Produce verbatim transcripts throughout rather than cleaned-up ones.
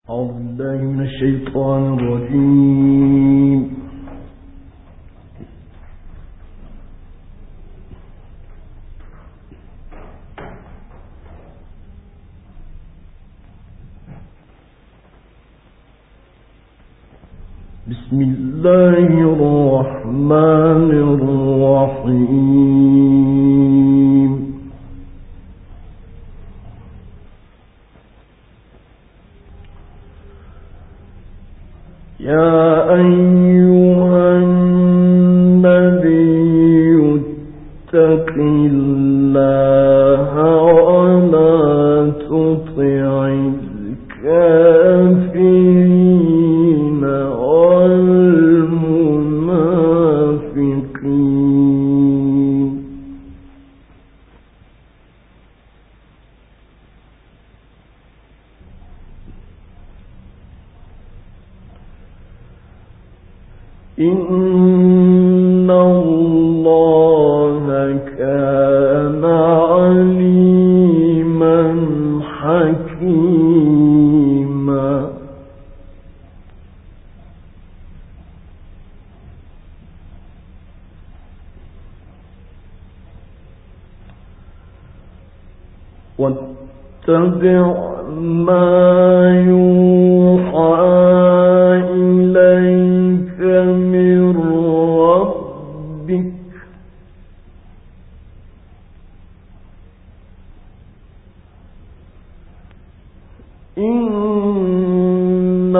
أعوذ بالله من الشيطان الرجيم. بسم الله الرحمن الرحيم. يا أيها النبي اتق الله ولا تطع الكافرين والمنافقين إن الله كان عليما حكيما. واتبع ما يوحى إليك من ربك إن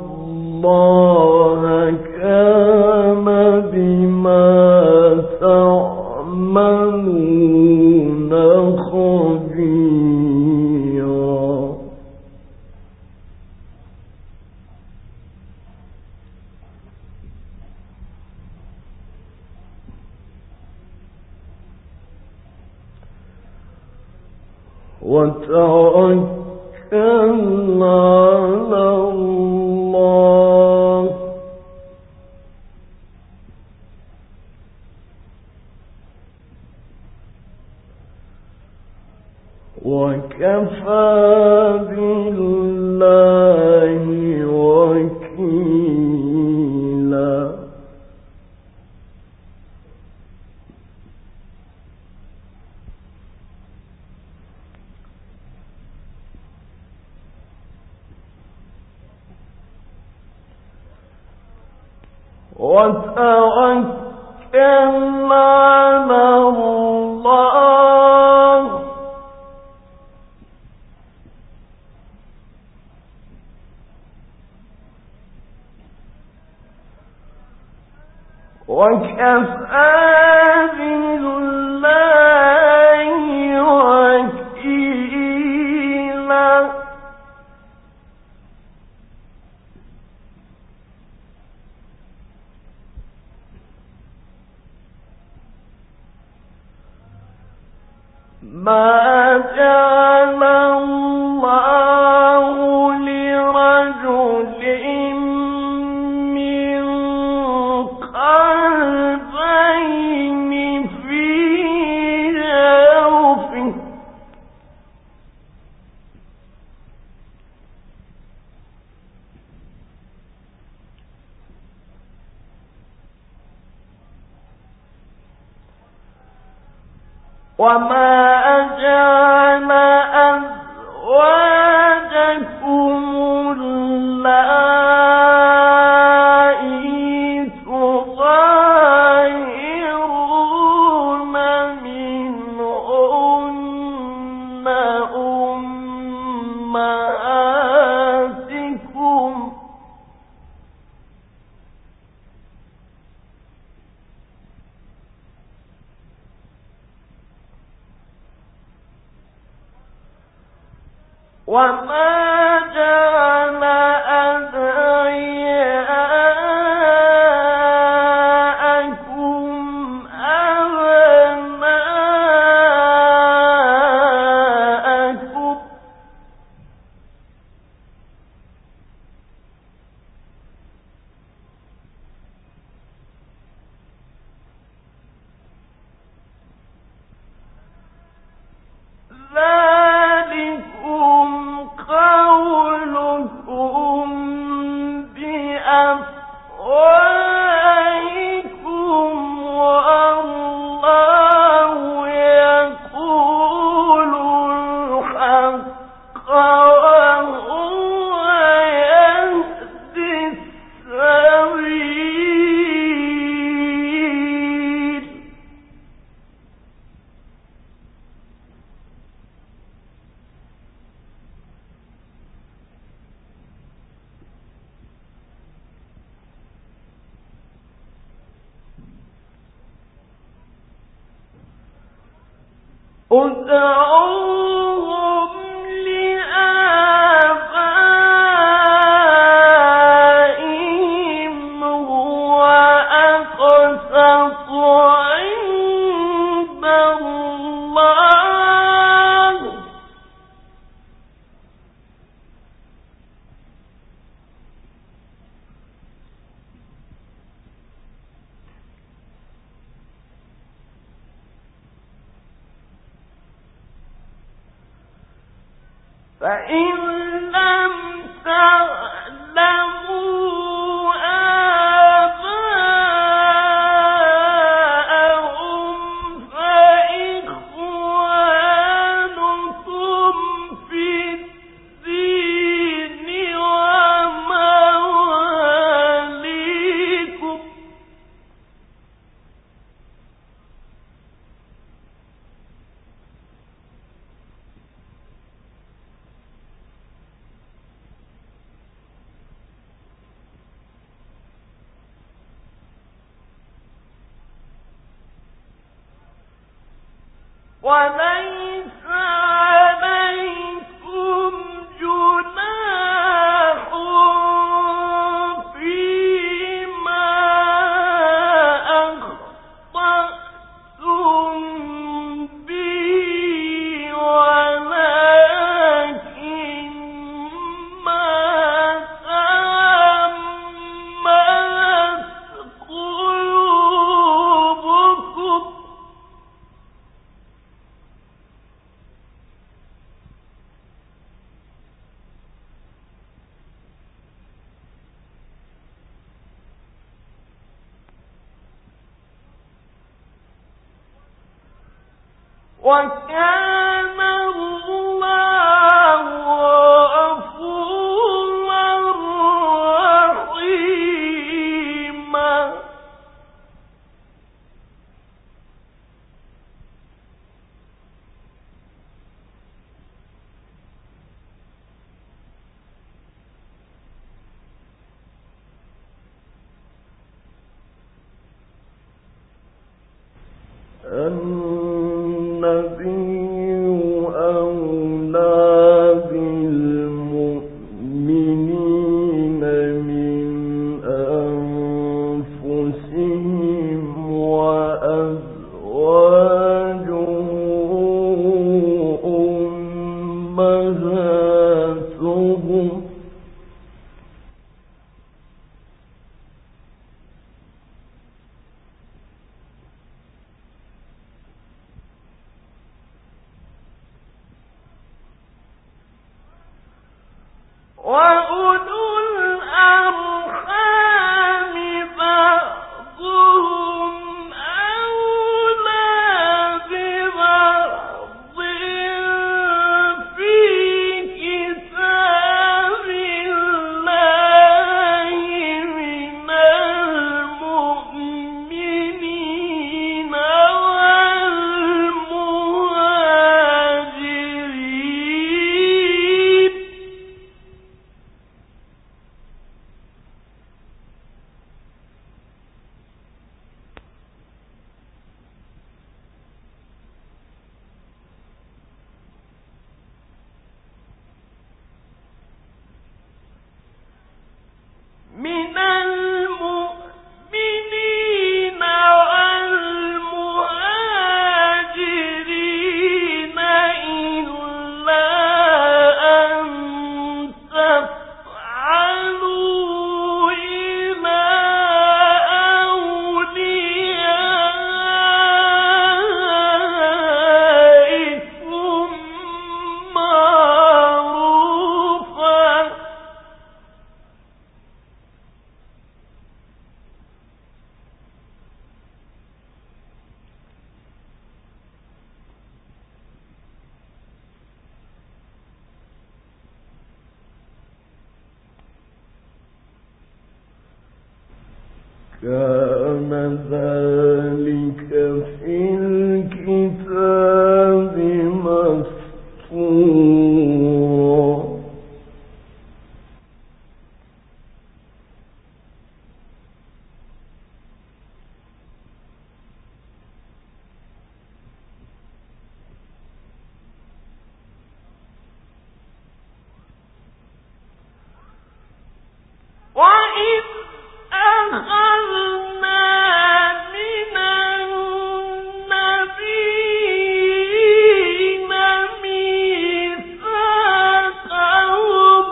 الله كان بما تعملون خبيرا. وتوكل على الله وكفى بالله وكيلا. وتوكل على الله وكفى بالله وكيلا. ما جعل الله لرجل من قلبين في جوفه وما جعل أزواجكم اللائي تظاهرون منهن أمهاتكم وما جعل أدعياءكم أبناءكم ذلكم ادعوهم لآبائهم هو أقسط عند الله فإن لم تعلموا آباءهم فإخوانكم في الدين ومواليكم وليس عليكم جناح فيما أخطأتم به ولكن ما تأملت قلوبكم وكان الله غفورا رحيما النبي أولى بالمؤمنين من أنفسهم وأزواجه أمهاتهم وأولو الأرحام بعضهم أولى ببعض في كتاب الله من المؤمنين والمهاجرين كان ذلك في الكتاب مسطورا. وإذ أخذنا من النبيين ميثاقهم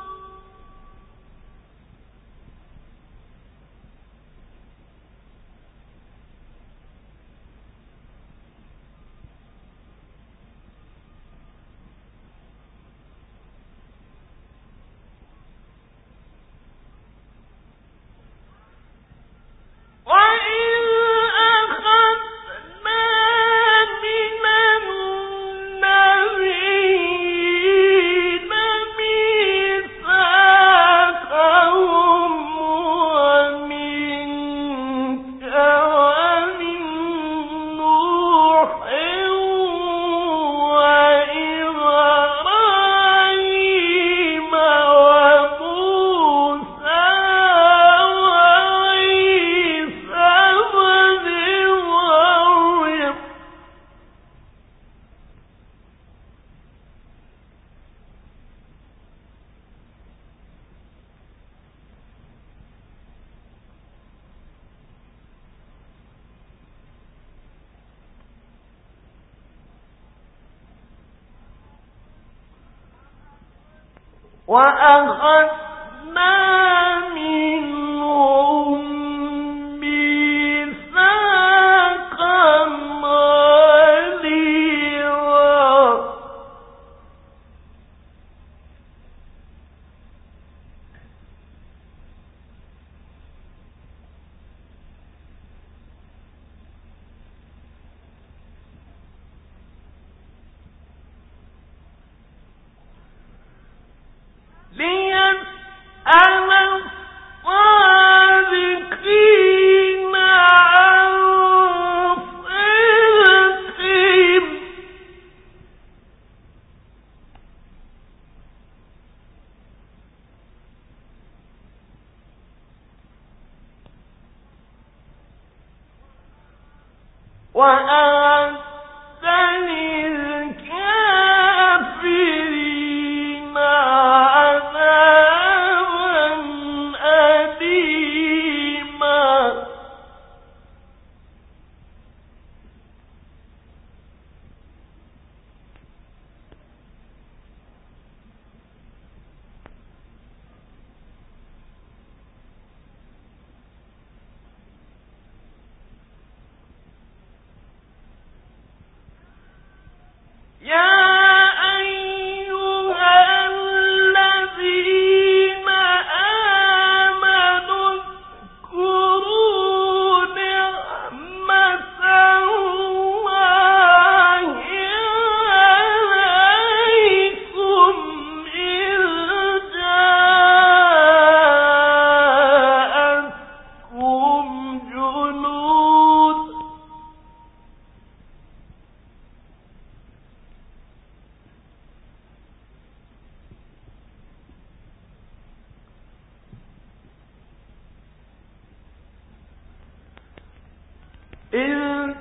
وأخذنا منهم ميثاقا غليظا. ليسأل الصادقين عن صدقهم وأعد للكافرين عذابا أليما. يا أيها الذين آمنوا اذكروا نعمة الله عليكم إذ جاءتكم جنود إذ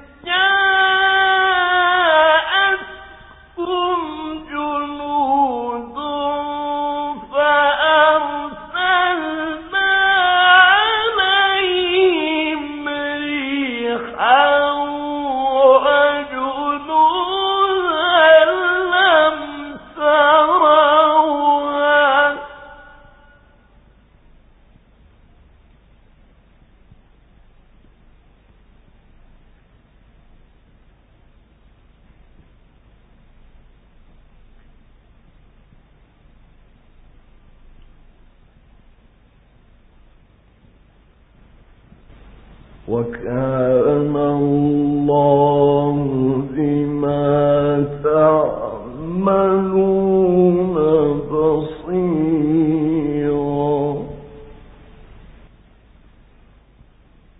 جاءتكم جنود فأرسلنا عليهم ريحا وجنودا لم تروها وكان الله بما تعملون بصيرا.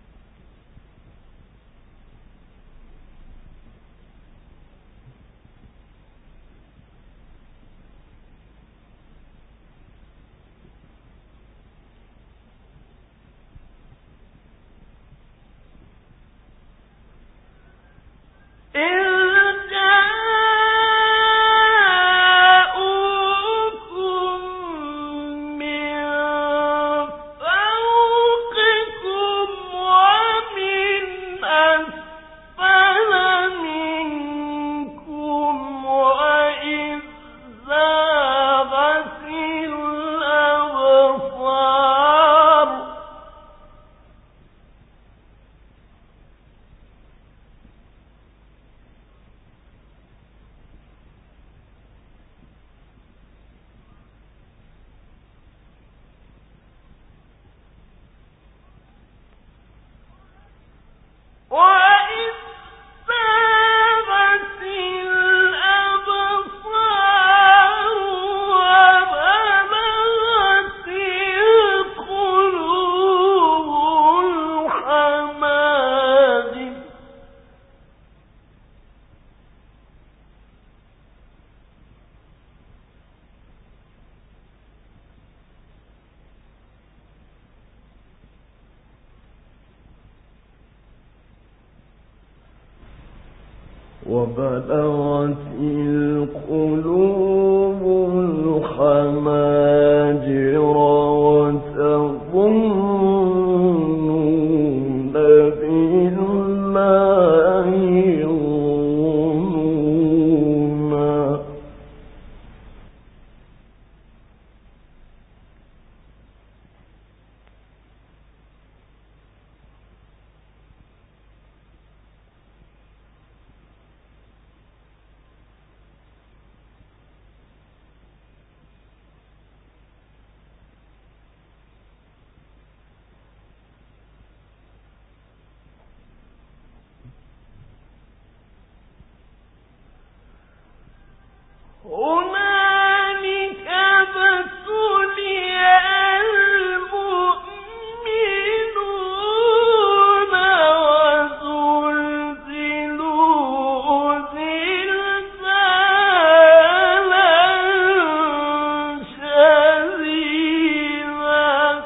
وبلغت القلوب الحناجر وتظنون بالله الظنونا. هنالك ابتلي المؤمنون وزلزلوا زلزالا شديدا.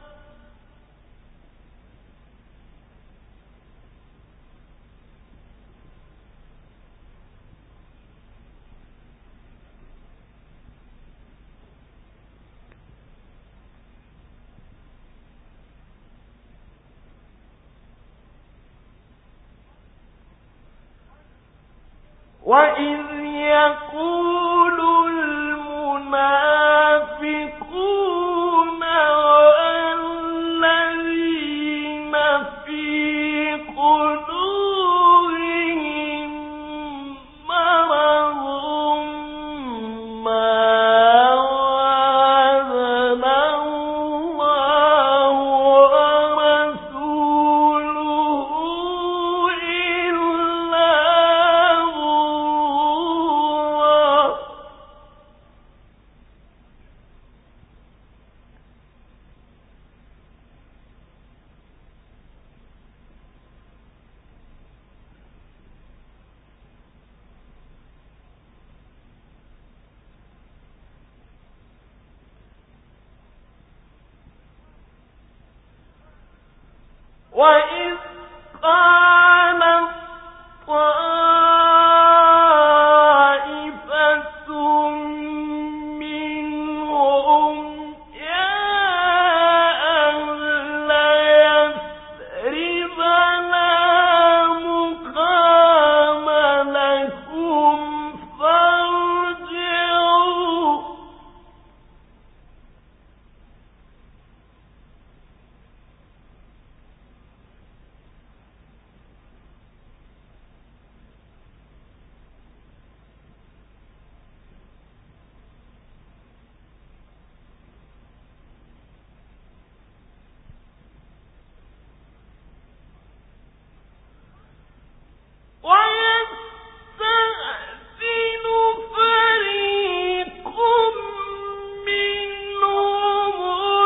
وإذ يقول المنافقون والذين في قلوبهم مرض ما وعدنا الله ورسوله إلا غرورا. وإذ قالت طائفة منهم يا أهل يثرب لا مقام لكم فارجعوا. ويستأذن فريق منهم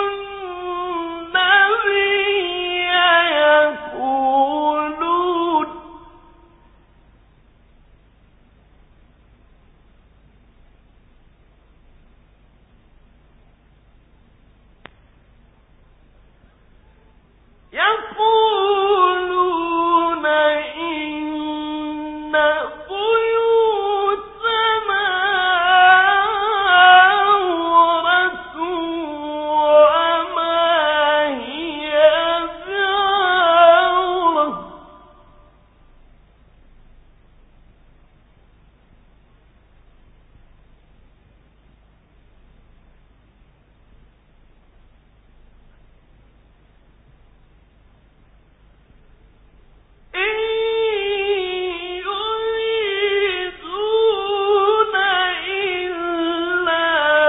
النبي يقولون يقولون إن بيوتنا عورة وما هي بعورة. إن يريدون إلا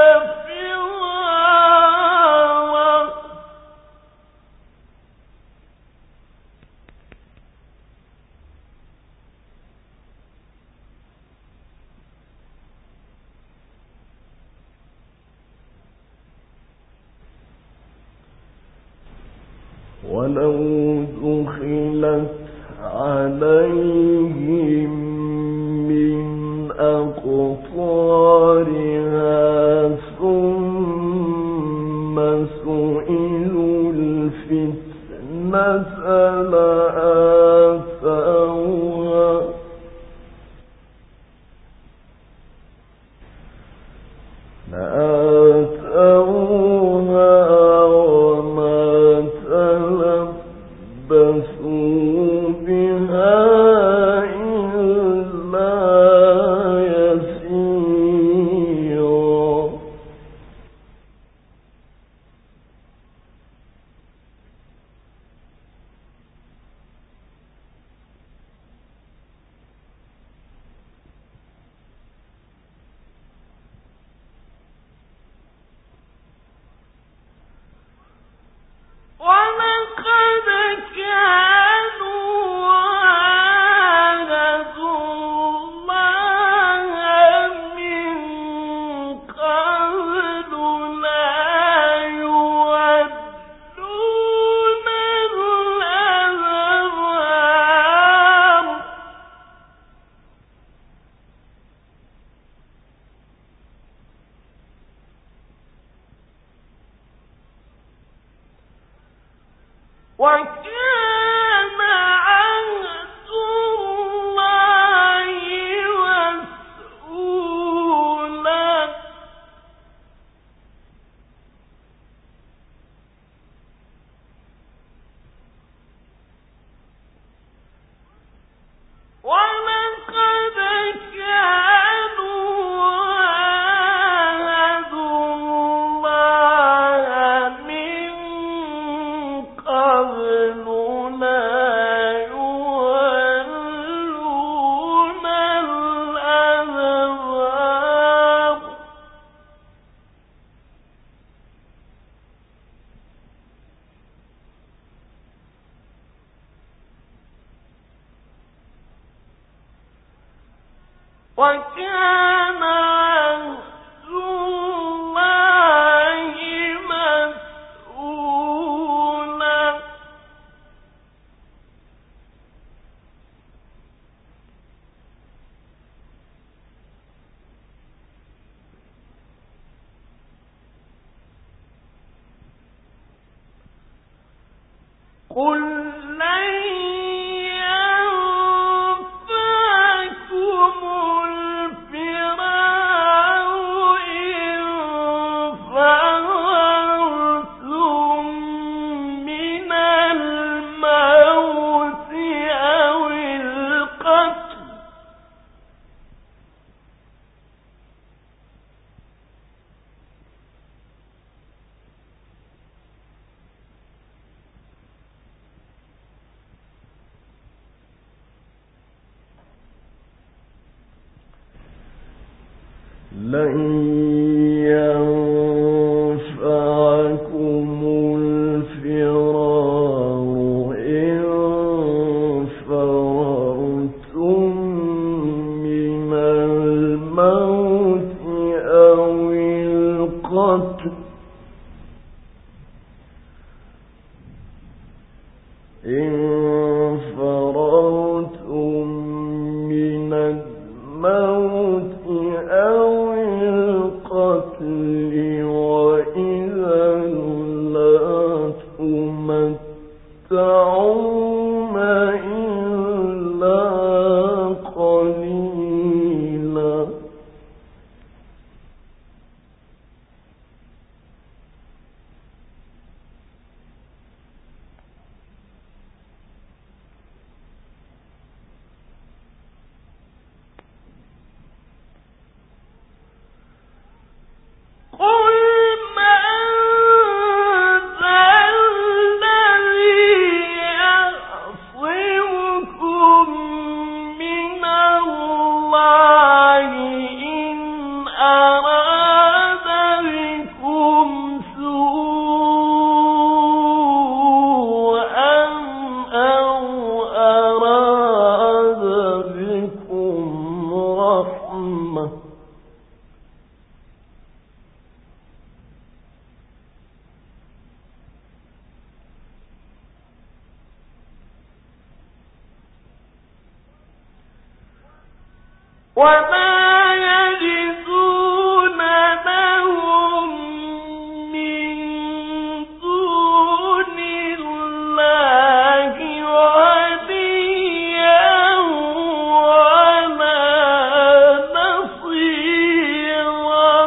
فرارا. ولو دخلت عليهم من أقطارها ثم سئلوا الفتنة لآتوها وكان عهد الله مسؤولا قل لن لن ينفعكم الفرار إن فررتم من الموت أو القتل إن فررتم من الموت أو القتل وإذا لا تمتعون إلا قليلا قل من ذا الذي يعصمكم من الله إن أراد بكم سوءا أو أراد بكم رحمة وما يجدون لهم من دون الله وليا ولا نصيرا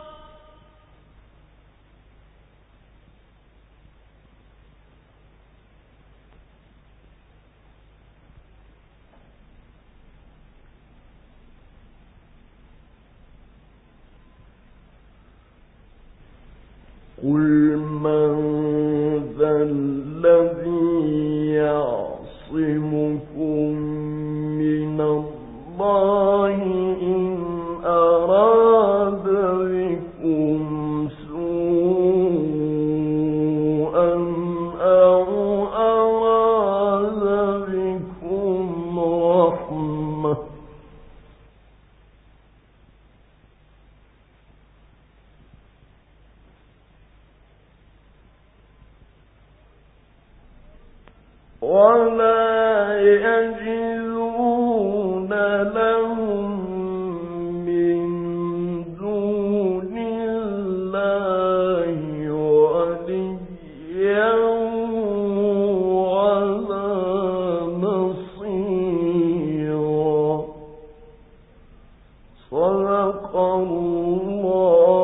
قل من ذا الذي يعصمكم من الله إن أراد بكم سوءا أو أراد بكم رحمة ولا يجدون لهم من دون الله وليا صدق الله